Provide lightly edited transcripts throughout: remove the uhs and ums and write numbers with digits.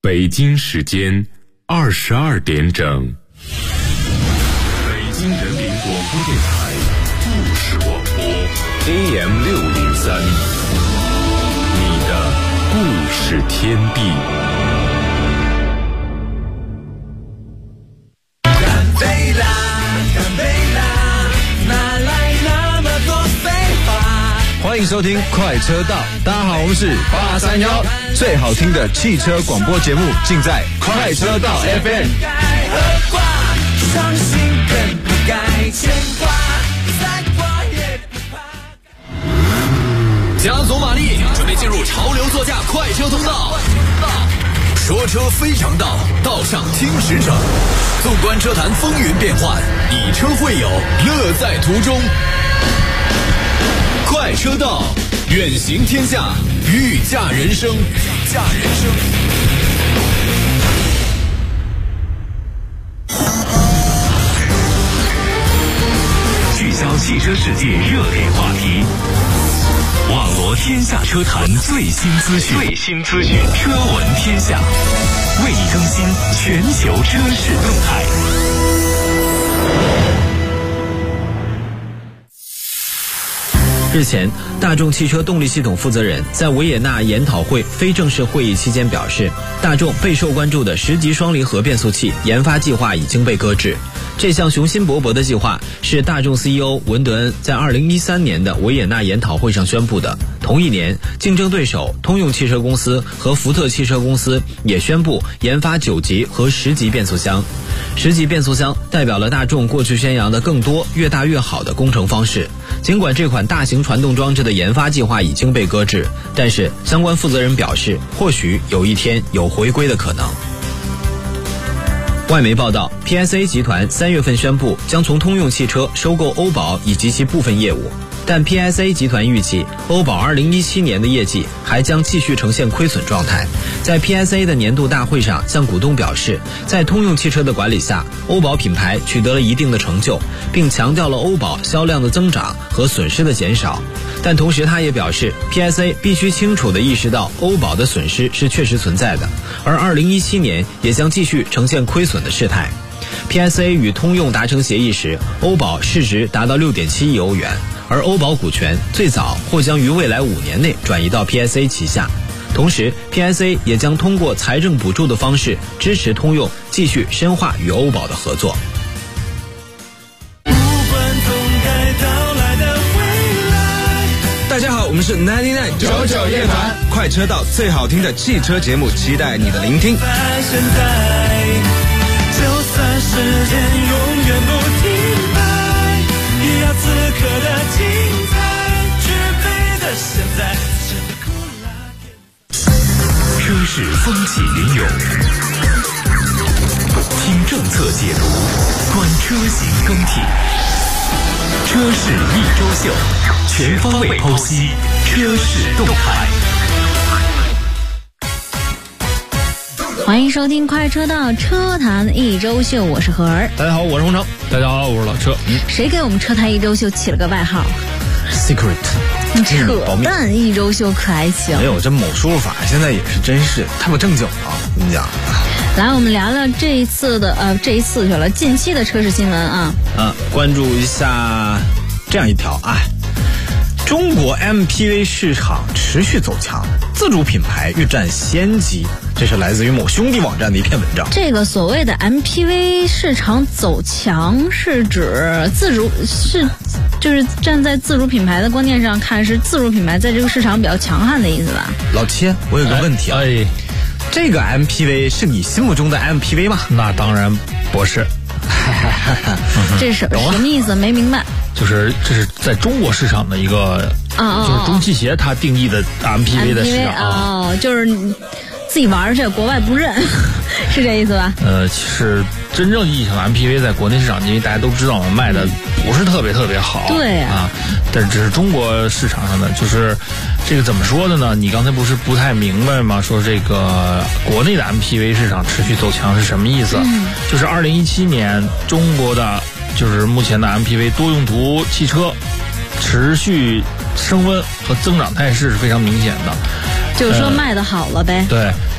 北京时间22点整。北京人民广播电台故事广播 AM603，你的故事天地。 干杯啦，干杯啦，哪来那么多废话？ 欢迎收听快车道，大家好，我们是831，最好听的汽车广播节目尽在快车道 FM。 该何挂，伤心更不该牵挂，再挂也不怕。 加足马力，准备进入潮流座驾快车通道。说车非常道，道上听实诚。纵观车坛风云变幻，以车会友，乐在途中。快车道，远行天下，御驾人生，御驾人生。聚焦汽车世界热点话题，网罗天下车坛最新资讯，车闻天下，为你更新全球车市动态。 日前，大众汽车动力系统负责人在维也纳研讨会非正式会议期间表示，大众备受关注的10级双离合变速器研发计划已经被搁置。这项雄心勃勃的计划是大众 CEO 文德恩在2013年的维也纳研讨会上宣布的。同一年，竞争对手通用汽车公司和福特汽车公司也宣布研发9级和10级变速箱。10级变速箱代表了大众过去宣扬的更多、越大越好的工程方式。尽管这款大型传动装置的研发计划已经被搁置，但是相关负责人表示，或许有一天有回归的可能。外媒报道 ，PSA 集团3月份宣布将从通用汽车收购欧宝以及其部分业务，但 PSA 集团预计欧宝2017年的业绩还将继续呈现亏损状态。在 PSA 的年度大会上向股东表示，在通用汽车的管理下，欧宝品牌取得了一定的成就，并强调了欧宝销量的增长和损失的减少。但同时他也表示 PSA 必须清楚地意识到欧宝的损失是确实存在的，而2017年也将继续呈现亏损的事态。PSA 与通用达成协议时，欧宝市值达到6.7亿欧元，而欧宝股权最早或将于未来5年内转移到 PSA 旗下。同时 PSA 也将通过财政补助的方式支持通用继续深化与欧宝的合作。 大家好，我们是99夜团，快车道最好听的汽车节目，期待你的聆听。 在现在，就算时间永远不停摆，也要此刻的精彩，绝对的现在。 车市风起云涌，听政策解读，观车型更替。车市一周秀，全方位剖析车市动态。 欢迎收听快车道车坛一周秀，我是何儿。 大家好，我是洪城。 大家好，我是老车。 谁给我们车坛一周秀起了个外号 Secret？ 扯淡一周秀可还行？ 没有，这某说法现在也是真是太不正经了，我跟你讲。 来，我们聊聊这一次去了近期的车市新闻啊。 关注一下这样一条啊，中国 MPV 市场持续走强，自主品牌欲占先机。这是来自于某兄弟网站的一篇文章。 这个所谓的 MPV 市场走强，是指就是站在自主品牌的观念上看，是自主品牌在这个市场比较强悍的意思吧？ 老七，我有个问题啊，这个 MPV 是你心目中的 MPV 吗？ 那当然不是。 这是什么意思？没明白。 就是这是在中国市场的一个，就是中汽协它定义的 MPV 的市场就是自己玩去，国外不认，是这意思吧？ 其实真正意义上的 MPV 在国内市场，因为大家都知道嘛，卖的不是特别好， 对啊，但是只是中国市场上的，就是这个怎么说的呢？你刚才不太明白吗？说这个国内的 MPV 市场持续走强是什么意思？就是2017年中国的就是目前的 MPV 多用途汽车持续升温和增长态势是非常明显的。 就是说卖的好了呗。 对，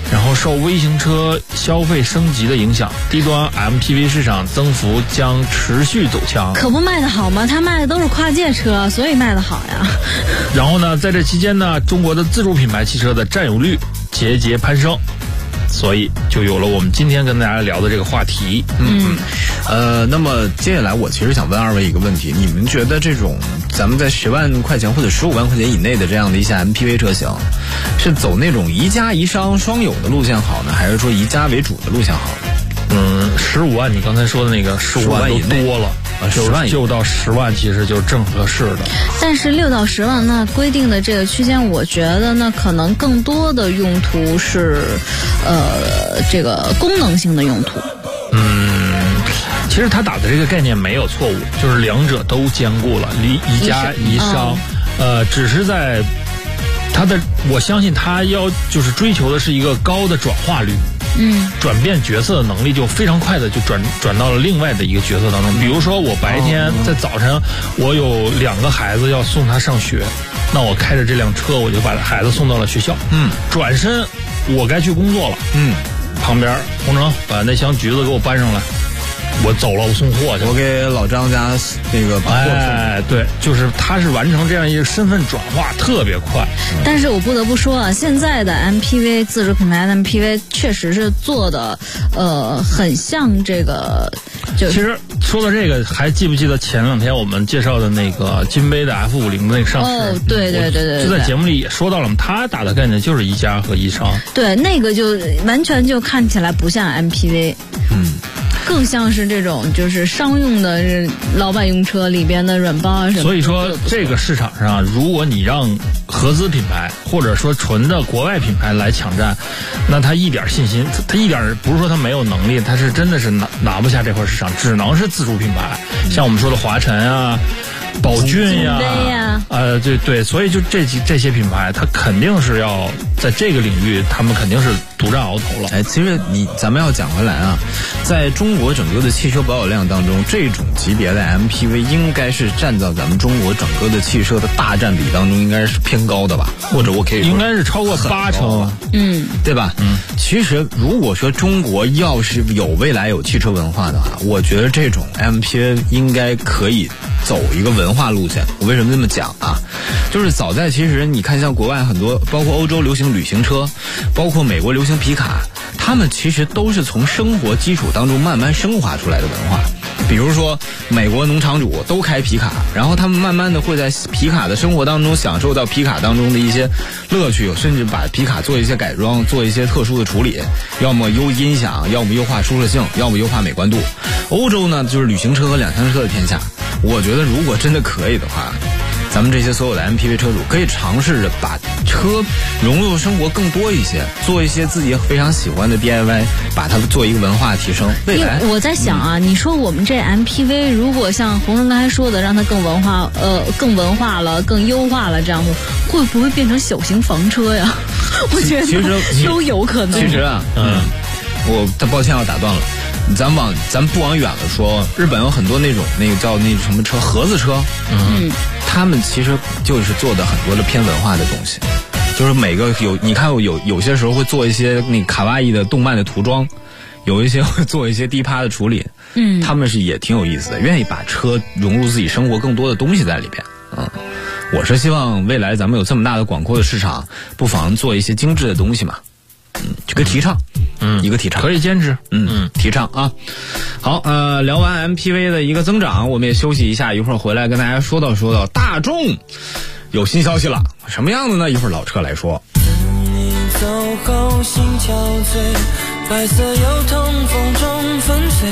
然后受微型车消费升级的影响，低端 MPV 市场增幅将持续走强。 可不卖得好吗？他卖的都是跨界车，所以卖得好呀。 然后呢，在这期间呢，中国的自主品牌汽车的占有率节节攀升，所以就有了我们今天跟大家聊的这个话题。 那么接下来我其实想问二位一个问题，你们觉得这种咱们在10万块钱或者15万块钱以内的这样的一些 MPV 车型，是走那种宜家宜商双有的路线好呢，还是说宜家为主的路线好呢 ？15万，你刚才说的那个15万都多了，10万就到10万，其实就是正合适的。 但是6到10万那规定的这个区间，我觉得呢，可能更多的用途是，这个功能性的用途。 其实他打的这个概念没有错误，就是两者都兼顾了，宜家宜商，只是在他的，我相信他就是追求的是一个高的转化率。转变角色的能力就非常快的就转到了另外的一个角色当中。比如说我白天在早晨，我有2个孩子要送他上学，那我开着这辆车，我就把孩子送到了学校。转身我该去工作了。旁边洪城把那箱橘子给我搬上来。我走了，我送货去。 我给老张家那个把货送。 对，就是他是完成这样一个身份转化特别快。 但是我不得不说啊，现在的 MPV 自主品牌的 MPV 确实是做的很像这个。其实说到这个，还记不记得前2天我们介绍的那个金杯的 F50的那个上市？ 对， 就在节目里也说到了嘛，他打的概念就是宜家和宜商。 对，那个就完全就看起来不像 MPV。更像是这种就是商用的老板用车里边的软包啊什么的。 所以说这个市场上，如果你让合资品牌或者说纯的国外品牌来抢占，那他一点信心，他一点不是说他没有能力，他是真的是拿不下这块市场，只能是自主品牌，像我们说的华晨啊、宝骏呀，对，所以就这些品牌，它肯定是要在这个领域，他们肯定是独占鳌头了。 其实咱们要讲回来啊，在中国整个的汽车保有量当中，这种级别的 MPV 应该是占到咱们中国整个的汽车的大占比当中，应该是偏高的吧？或者我可以说应该是超过80%， 对吧？其实如果说中国要是未来有汽车文化的话，我觉得这种 MPV 应该可以走一个文化路线。我为什么这么讲啊？就是早在其实你看像国外很多，包括欧洲流行旅行车，包括美国流行皮卡，他们其实都是从生活基础当中慢慢升华出来的文化。比如说美国农场主都开皮卡，然后他们慢慢的会在皮卡的生活当中享受到皮卡当中的一些乐趣，甚至把皮卡做一些改装，做一些特殊的处理，要么优音响，要么优化舒适性，要么优化美观度。欧洲呢就是旅行车和2厢车的天下。我觉得如果真的可以的话，咱们这些所有的 MPV 车主可以尝试着把车融入生活更多一些，做一些自己非常喜欢的 DIY， 把它做一个文化提升。未来我在想啊，你说我们这 MPV 如果像洪生刚才说的，让它更文化了，更优化了，这样会不会变成小型房车呀？我觉得其实都有可能。 其实啊，抱歉要打断了。咱不往远了说，日本有很多那个叫那什么车，盒子车，他们其实就是做的很多的偏文化的东西，就是每个你看有些时候会做一些那卡哇伊的动漫的涂装，有一些会做一些低趴的处理，他们是也挺有意思的，愿意把车融入自己生活更多的东西在里边。我是希望未来咱们有这么大的广阔的市场，不妨做一些精致的东西嘛。这个提倡，一个提倡可以坚持， 提倡啊。好，聊完 MPV 的一个增长，我们也休息一下，一会儿回来跟大家说到大众有新消息了，什么样的呢？一会儿老车来说。 你走后心憔悴，白色油桐风中纷飞，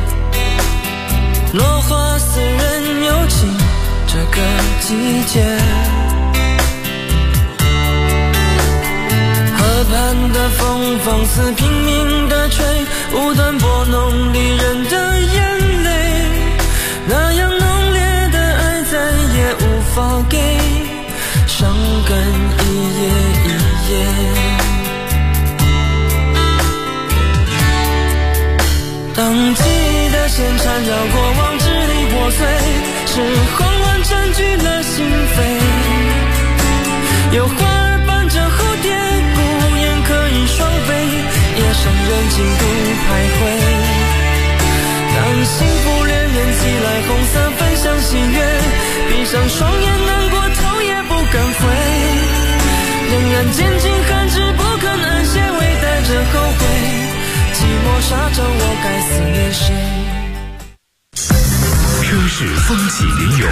落花似人有情，这个季节。河畔的风放肆拼命地吹，无端拨弄离人的眼泪，那样浓烈的爱再也无法给，伤感一夜一夜。当记忆的线缠绕过往支离破碎，是慌乱占据了心扉，有花儿伴着蝴蝶，孤雁可以双飞， 京都徘徊。当幸福恋人寄来红色分享喜悦，闭上双眼难过头也不敢回，仍然坚尽寒枝不肯安歇，微带着后悔，寂寞沙洲我该思念谁。 车市风起云涌，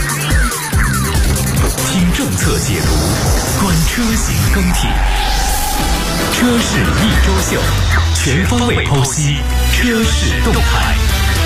听政策解读，观车型更替，车市一周秀，全方位剖析车市动态。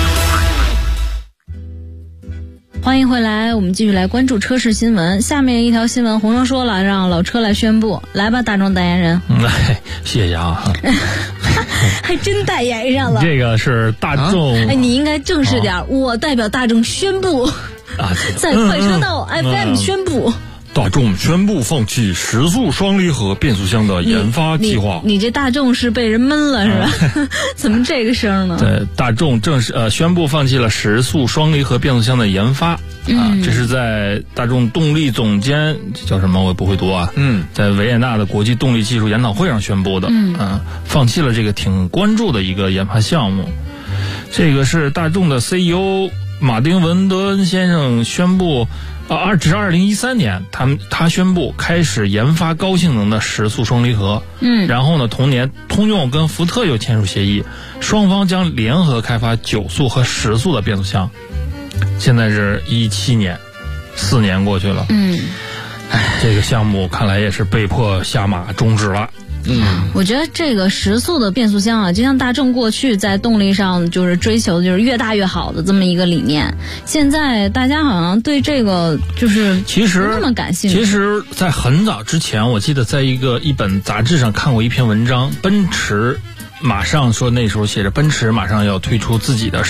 欢迎回来，我们继续来关注车市新闻。下面一条新闻，洪生说了，让老车来宣布，来吧，大众代言人。 谢谢啊。 还真代言上了。 这个是大众。 哎，你应该正式点，我代表大众宣布，在快车道 FM 宣布。 大众宣布放弃时速双离合变速箱的研发计划。 你这大众是被人闷了是吧？怎么这个声呢？ 对，大众正式宣布放弃了时速双离合变速箱的研发。这是在大众动力总监叫什么我也不会读啊。在维也纳的国际动力技术研讨会上宣布的。放弃了这个挺关注的一个研发项目。这个是大众的 CEO 马丁文德恩先生宣布。只是2013年，他宣布开始研发高性能的时速双离合。然后呢，同年通用跟福特又签署协议，双方将联合开发9速和10速的变速箱。现在是17年，4年过去了。这个项目看来也是被迫下马终止了。 我觉得这个时速的变速箱啊，就像大众过去在动力上就是追求的就是越大越好的这么一个理念。现在大家好像对这个就是不那么感兴趣。 其实在很早之前，我记得在一本杂志上看过一篇文章，奔驰马上说那时候写着奔驰马上要推出自己的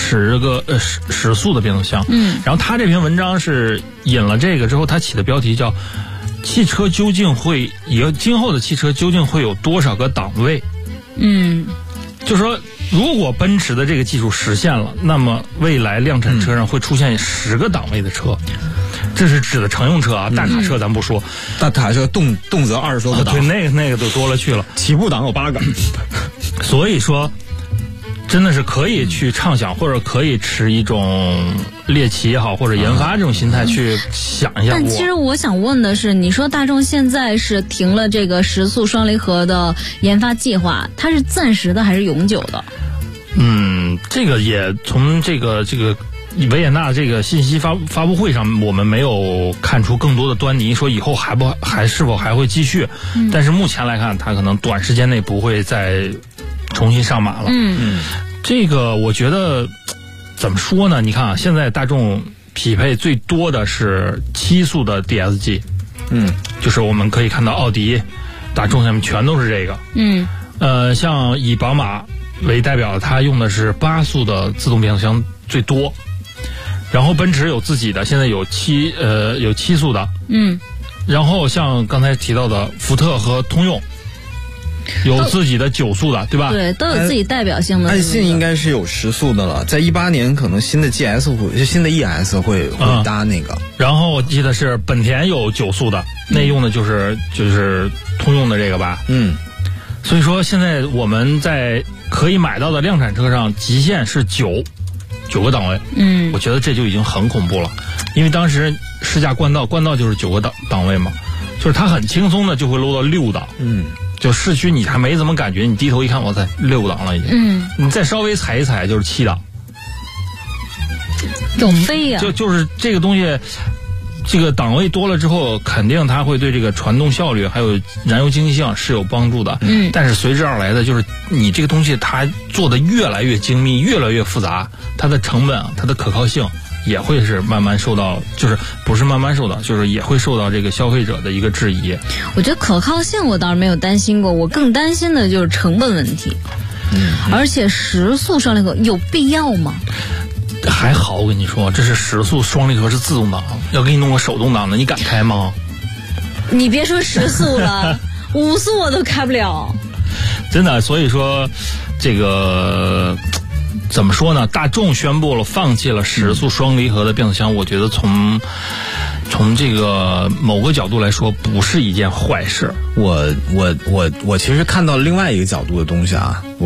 10速的变速箱。然后他这篇文章是引了这个之后，他起的标题叫汽车究竟会今后的汽车究竟会有多少个档位？就是说，如果奔驰的这个技术实现了，那么未来量产车上会出现10个档位的车。这是指的乘用车啊，大卡车咱不说， 大卡车动辄20多个档， 对，那个都多了去了， 起步档有8个。 所以说，真的是可以去畅想，或者可以持一种猎奇也好，或者研发这种心态去想一下。 但其实我想问的是，你说大众现在是停了这个时速双离合的研发计划，它是暂时的还是永久的？ 这个也从这个维也纳这个信息发布会上，我们没有看出更多的端倪，说以后是否还会继续。但是目前来看，它可能短时间内不会再重新上马了。这个我觉得怎么说呢？你看啊，现在大众匹配最多的是7速的 DSG。就是我们可以看到奥迪、大众下面全都是这个。像以宝马为代表，它用的是8速的自动变速箱最多。然后奔驰有自己的，现在有7速的。然后像刚才提到的福特和通用有自己的9速的，对吧？ 对，都有自己代表性的。 爱信应该是有10速的了，在18年可能新的 ES 会搭那个。 然后我记得是本田有9速的，那用的就是通用的这个吧。所以说现在我们在可以买到的量产车上，极限是9个档位。我觉得这就已经很恐怖了，因为当时试驾冠道就是9个档位嘛，就是它很轻松的就会搂到6档。就市区你还没怎么感觉，你低头一看，哇塞，6档了已经。你再稍微踩一踩就是7档， 有飞呀。 就是这个东西，这个档位多了之后，肯定它会对这个传动效率还有燃油经济性是有帮助的。但是随之而来的就是你这个东西它做的越来越精密，越来越复杂，它的成本、它的可靠性也会是慢慢受到，就是不是慢慢受到，就是也会受到这个消费者的一个质疑。 我觉得可靠性我倒是没有担心过，我更担心的就是成本问题。而且10速双离合有必要吗？ 还好，我跟你说，这是10速双离合是自动挡，要给你弄个手动挡的，你敢开吗？ 你别说10速了，5速我都开不了。 真的，所以说这个怎么说呢？大众宣布了放弃了10速双离合的变速箱，我觉得从这个某个角度来说，不是一件坏事。 我其实看到另外一个角度的东西啊，我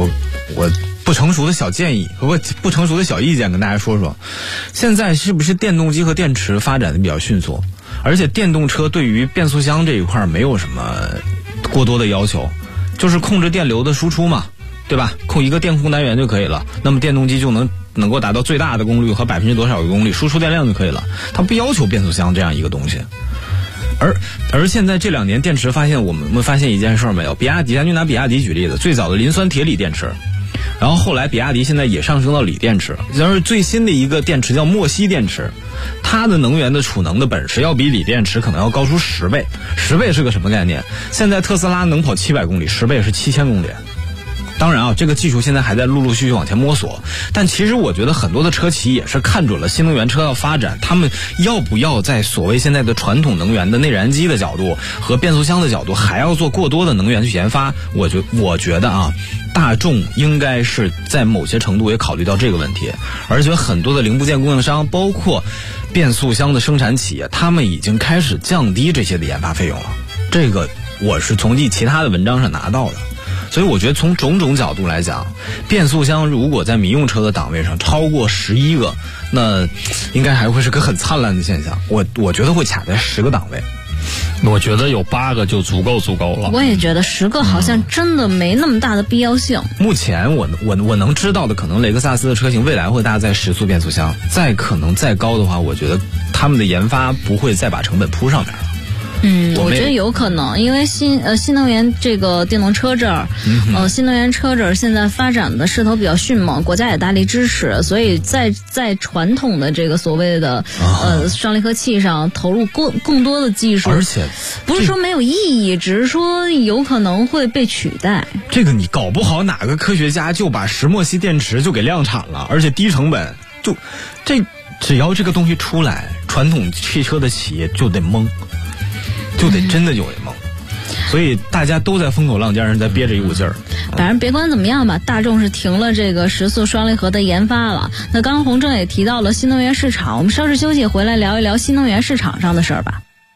我不成熟的小建议，不成熟的小意见跟大家说说，现在是不是电动机和电池发展的比较迅速？而且电动车对于变速箱这一块没有什么过多的要求，就是控制电流的输出嘛，对吧？控一个电控单元就可以了，那么电动机就能够达到最大的功率和多少个功率输出电量就可以了，它不要求变速箱这样一个东西。而现在这2年电池我们发现一件事没有？比亚迪，咱就拿比亚迪举例子，最早的磷酸铁锂电池，然后后来比亚迪现在也上升到锂电池，然后最新的一个电池叫墨烯电池，它的能源的储能的本事要比锂电池可能要高出10倍。10倍是个什么概念？现在特斯拉能跑700公里，10倍是7000公里。当然啊，这个技术现在还在陆续往前摸索，但其实我觉得很多的车企也是看准了新能源车要发展，他们要不要在所谓现在的传统能源的内燃机的角度和变速箱的角度还要做过多的能源去研发？我觉得啊，大众应该是在某些程度也考虑到这个问题，而且很多的零部件供应商，包括变速箱的生产企业，他们已经开始降低这些的研发费用了。这个我是从其他的文章上拿到的。所以我觉得从种种角度来讲，变速箱如果在民用车的档位上超过11个，那应该还会是个很灿烂的现象。我觉得会卡在10个档位。 我觉得有8个就足够了。 我也觉得10个好像真的没那么大的必要性。 目前我能知道的，可能雷克萨斯的车型未来会搭载时速变速箱，可能再高的话，我觉得他们的研发不会再把成本铺上面了。 我觉得有可能，因为新能源这个电动车这儿，新能源车这儿现在发展的势头比较迅猛，国家也大力支持，所以在传统的这个所谓的双离合器上投入更多的技术， 而且不是说没有意义，只是说有可能会被取代。 这个你搞不好哪个科学家就把石墨烯电池就给量产了，而且低成本，只要这个东西出来，传统汽车的企业就得懵。就得真的有一梦，所以大家都在风口浪尖上在憋着一股劲儿。 反正别管怎么样吧，大众是停了这个时速双离合的研发了。那刚刚洪正也提到了新能源市场，我们稍事休息回来聊一聊新能源市场上的事儿吧。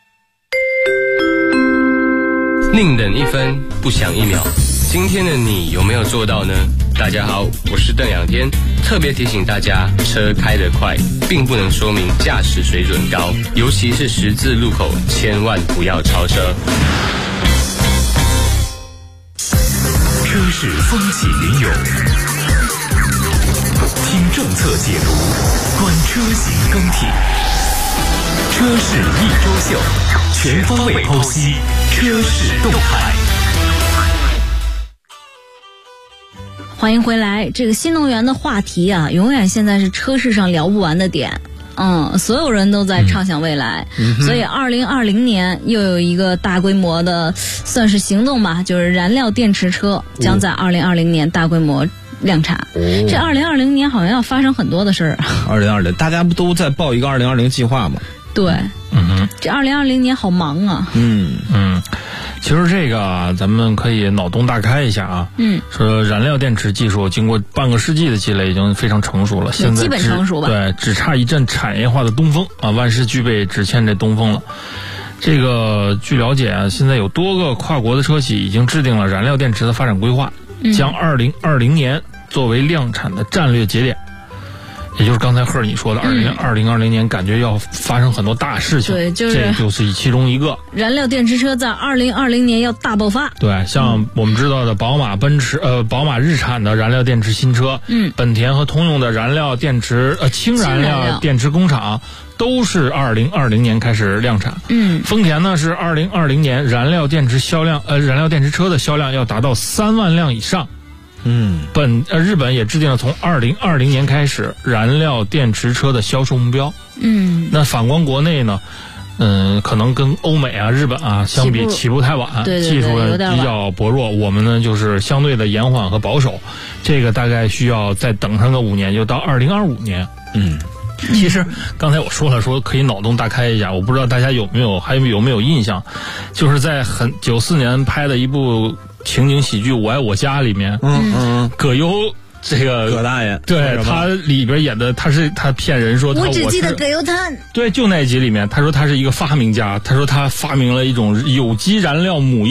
宁等一分，不想1秒。今天的你有没有做到呢？大家好，我是邓仰天，特别提醒大家，车开得快并不能说明驾驶水准高，尤其是十字路口，千万不要超车。 车市风起云涌，听政策解读，观车型更替，车市一周秀，全方位剖析车市动态。 欢迎回来，这个新能源的话题啊，永远现在是车市上聊不完的点。所有人都在畅想未来，所以2020年又有一个大规模的算是行动吧，就是燃料电池车将在2020年大规模量产。这2020年好像要发生很多的事儿。 2020，大家不都在报一个2020计划吗？ 对，这2020年好忙啊。 其实这个咱们可以脑洞大开一下啊。说燃料电池技术经过半个世纪的积累，已经非常成熟了。现在基本成熟吧。 对，只差一阵产业化的东风啊，万事俱备，只欠这东风了。这个据了解啊，现在有多个跨国的车企已经制定了燃料电池的发展规划，将2020年作为量产的战略节点。也就是刚才贺你说的2020年感觉要发生很多大事情。 对，这就是其中一个。 燃料电池车在2020年要大爆发。 对，像我们知道的宝马、宝马日产的燃料电池新车，本田和通用的燃料电池氢燃料电池工厂都是2020年开始量产。丰田呢是2020年燃料电池车的销量要达到3万辆以上。日本也制定了从2020年开始燃料电池车的销售目标。那反观国内呢，可能跟欧美啊、日本啊相比起步太晚，技术比较薄弱。我们呢就是相对的延缓和保守，这个大概需要再等上个5年，就到2025年。其实刚才我说了，说可以脑洞大开一下，我不知道大家有没有印象，就是在94年拍的一部情景喜剧《我爱我家》里面，葛优这个葛大爷， 对他里边演的，他骗人说我只记得葛优瘫。 对，就那一集里面，他说他是一个发明家，他说他发明了一种有机燃料母液，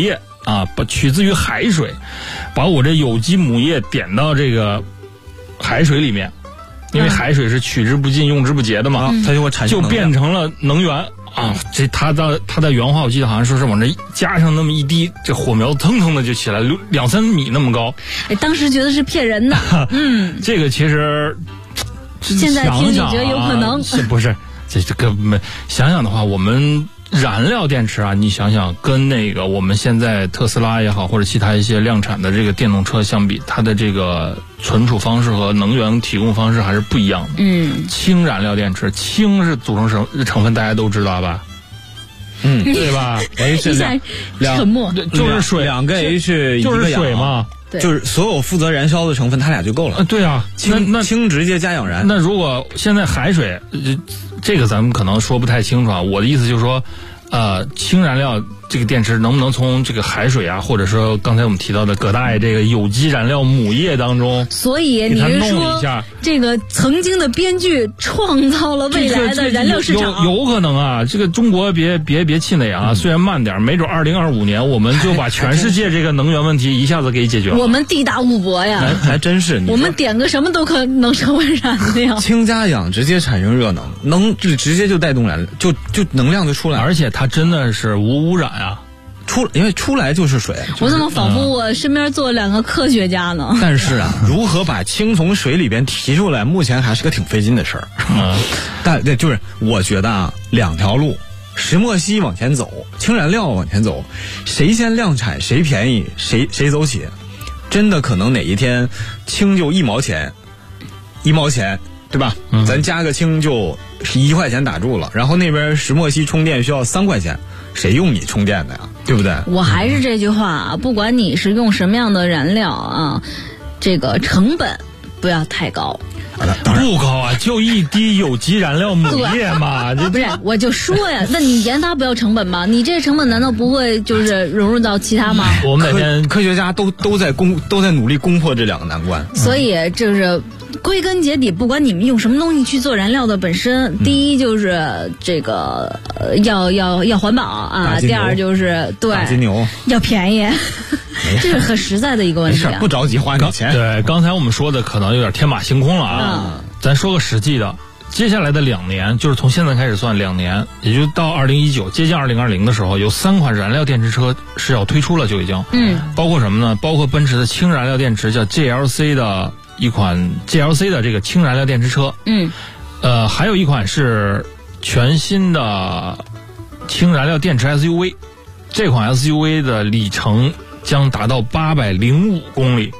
取自于海水，把我这有机母液点到这个海水里面，因为海水是取之不尽用之不竭的嘛， 它就会产生就变成了能源啊。这他的原话我记得好像说是往这加上那么一滴，这火苗腾腾的就起来，2-3米那么高。 当时觉得是骗人的。 这个其实现在听你觉得有可能不是这个想想的话，我们燃料电池啊，你想想跟那个我们现在特斯拉也好，或者其他一些量产的这个电动车相比，它的这个存储方式和能源提供方式还是不一样的。氢燃料电池，氢是组成成分大家都知道吧？对吧？ H 沉默， 就是水 ，2个 H 就是水嘛。 就是所有负责燃烧的成分，它俩就够了。 对啊， 氢直接加氧燃。 那如果现在海水，这个咱们可能说不太清楚啊。我的意思就是说，氢燃料这个电池能不能从这个海水啊，或者说刚才我们提到的葛大爷这个有机燃料母液当中， 所以你是说这个曾经的编剧创造了未来的燃料市场？ 有可能啊。这个中国别气馁啊，虽然慢点，没准2025年我们就把全世界这个能源问题一下子给解决了。 我们地大物博呀， 还真是。 我们点个什么都可能成为燃料。 氢加氧直接产生热能，直接就带动燃料，就能量就出来了， 而且它真的是无污染啊。 因为出来就是水。 我怎么仿佛我身边坐2个科学家呢？ 但是啊，如何把氢从水里边提出来，目前还是个挺费劲的事儿。但就是我觉得啊，2条路，石墨烯往前走，氢燃料往前走，谁先量产谁便宜，谁走起。真的可能哪一天氢就1毛钱，对吧？咱加个氢就1块钱打住了，然后那边石墨烯充电需要3块钱。谁用你充电的呀？对不对？ 我还是这句话啊，不管你是用什么样的燃料啊，这个成本不要太高。 不高啊，就一滴有机燃料母液嘛。 不是，我就说呀，那你研发不要成本吗？你这成本难道不会就是融入到其他吗？ 我们每天科学家都在努力攻破这2个难关。 所以就是归根结底，不管你们用什么东西去做燃料的本身，第一就是这个要环保啊，第二就是对大金牛要便宜，这是很实在的一个问题。 没事，不着急花你钱。 对，刚才我们说的可能有点天马行空了啊，咱说个实际的。接下来的2年，就是从现在开始算2年，也就到2019接近2020的时候，有3款燃料电池车是要推出了，就已经，包括什么呢？包括奔驰的氢燃料电池叫 GLC 的一款 GLC 的这个氢燃料电池车，还有一款是全新的氢燃料电池 SUV， 这款 SUV 的里程将达到805公里，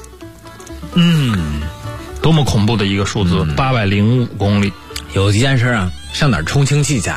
多么恐怖的一个数字，805公里。 有一件事啊，上哪儿充氢气去？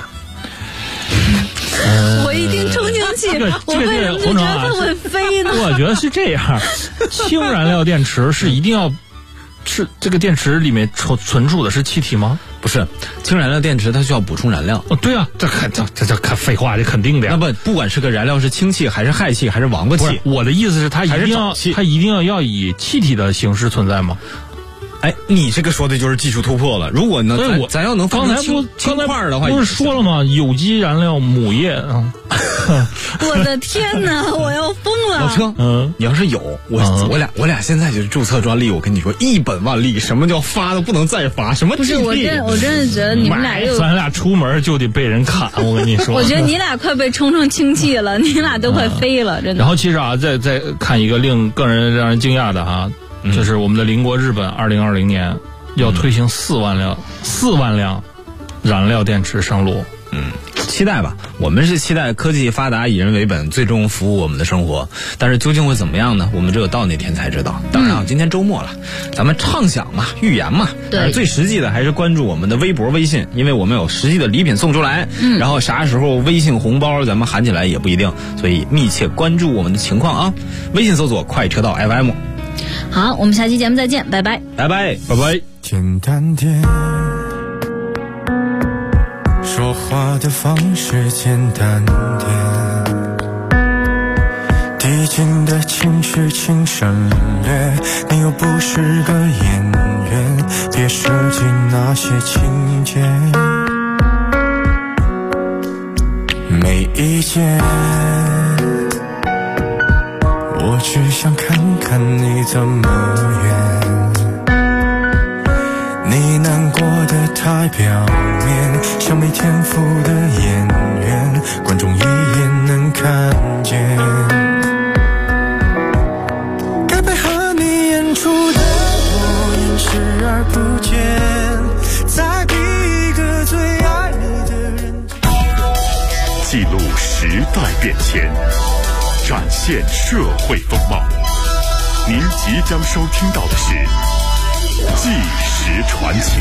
我一定充氢气，我为什么就觉得它会飞呢？ 我觉得是这样，氢燃料电池是一定要是这个电池里面存储的是气体吗？ 不是，氢燃料电池它需要补充燃料。 对啊，这废话，这肯定的呀。 那不管是个燃料是氢气还是氦气还是王八气， 我的意思是它一定要以气体的形式存在吗？ 哎，你这个说的就是技术突破了。如果呢，咱要能放成氢块的话， 不是说了吗？有机燃料母液啊！ 我的天哪，我要疯了！ 老车，你要是有我俩现在就是注册专利，我跟你说一本万利。什么叫发都不能再发？什么不是？我真的觉得你们俩咱俩出门就得被人砍。我跟你说， 我觉得你俩快被冲成氢气了，你俩都快飞了，真的。 然后其实啊，再看一个令个人让人惊讶的哈。就是我们的邻国日本2020年要推行4万辆燃料电池上路。 期待吧，我们是期待科技发达以人为本，最终服务我们的生活。但是究竟会怎么样呢？我们只有到那天才知道。当然啊，今天周末了，咱们畅想嘛，预言嘛。 对， 最实际的还是关注我们的微博、微信，因为我们有实际的礼品送出来。然后啥时候微信红包咱们喊起来也不一定，所以密切关注我们的情况啊。微信搜索快车道 FM。 好，我们下期节目再见，拜拜， 拜拜，拜拜。 简单点，说话的方式简单点，递进的情绪请省略，你又不是个演员，别设计那些情节，没意见。 这么远，你难过的太表面，像没天赋的演员，观众一眼能看见。该配合你演出的我演视而不见，再逼一个最爱你的人。 记录时代变迁，展现社会风貌。您即将收听到的是《纪实传奇》。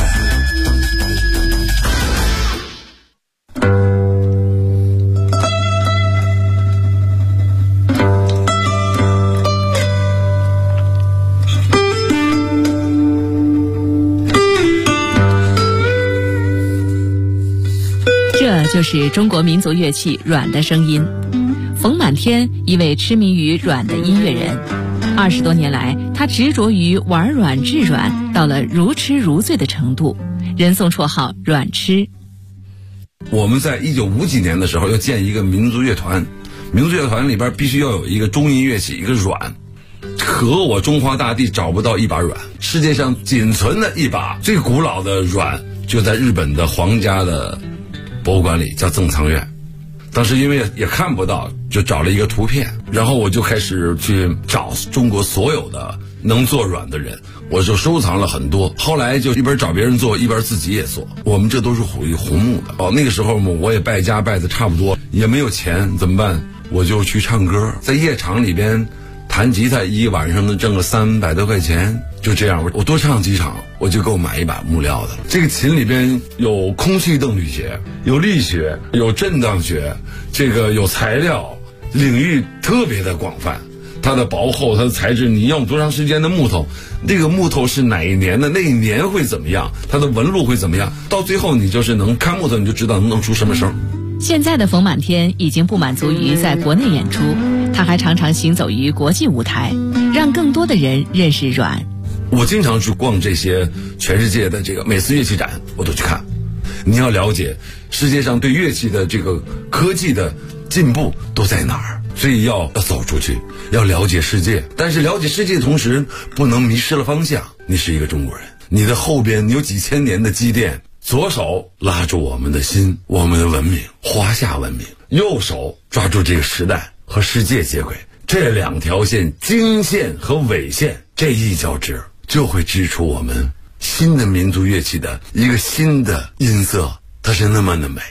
这就是中国民族乐器阮的声音。冯满天，一位痴迷于阮的音乐人。20多年来，他执着于玩阮制阮，到了如痴如醉的程度，人送绰号阮痴。 我们在1950几年的时候要建一个民族乐团，民族乐团里边必须要有一个中音乐器，一个阮。可我中华大地找不到一把阮，世界上仅存的一把最古老的阮就在日本的皇家的博物馆里，叫正仓院。当时因为也看不到，就找了一个图片，然后我就开始去找中国所有的能做阮的人，我就收藏了很多。后来就一边找别人做，一边自己也做。我们这都是属于红木的。那个时候我也败家败的差不多，也没有钱，怎么办？我就去唱歌，在夜场里边弹吉他，一晚上能挣个300多块钱。就这样，我多唱几场，我就够买一把木料的。这个琴里边有空气动力学，有力学，有震荡学，这个有材料，领域特别的广泛。它的薄厚，它的材质，你用多长时间的木头，那个木头是哪一年的，那一年会怎么样，它的纹路会怎么样，到最后你就是能看木头，你就知道能出什么声。 现在的冯满天已经不满足于在国内演出，他还常常行走于国际舞台，让更多的人认识阮。 我经常去逛这些全世界的这个每次乐器展，我都去看。你要了解世界上对乐器的这个科技的进步都在哪儿，所以要走出去，要了解世界。但是了解世界的同时，不能迷失了方向。你是一个中国人，你的后边有几千年的积淀，左手拉住我们的心，我们的文明，华夏文明；右手抓住这个时代和世界接轨。这两条线，经线和纬线，这一交织，就会织出我们新的民族乐器的一个新的音色，它是那么的美。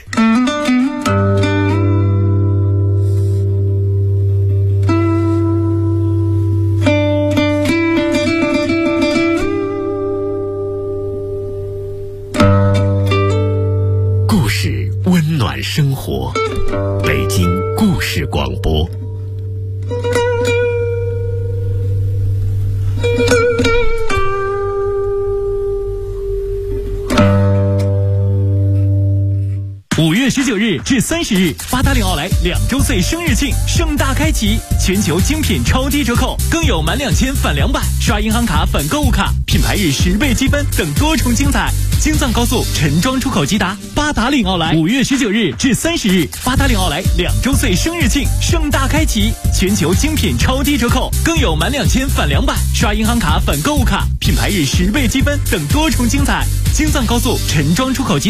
故事温暖生活，北京故事广播。 5月19日至30日，八达岭奥莱2周岁生日庆盛大开启，全球精品超低折扣，更有满2000返200，刷银行卡返购物卡，品牌日10倍积分等多重精彩。京藏高速陈庄出口吉达，八达岭奥莱5月19日至30日，八达岭奥莱2周岁生日庆盛大开启，全球精品超低折扣，更有满2000返200，刷银行卡返购物卡，品牌日10倍积分等多重精彩。京藏高速陈庄出口吉达。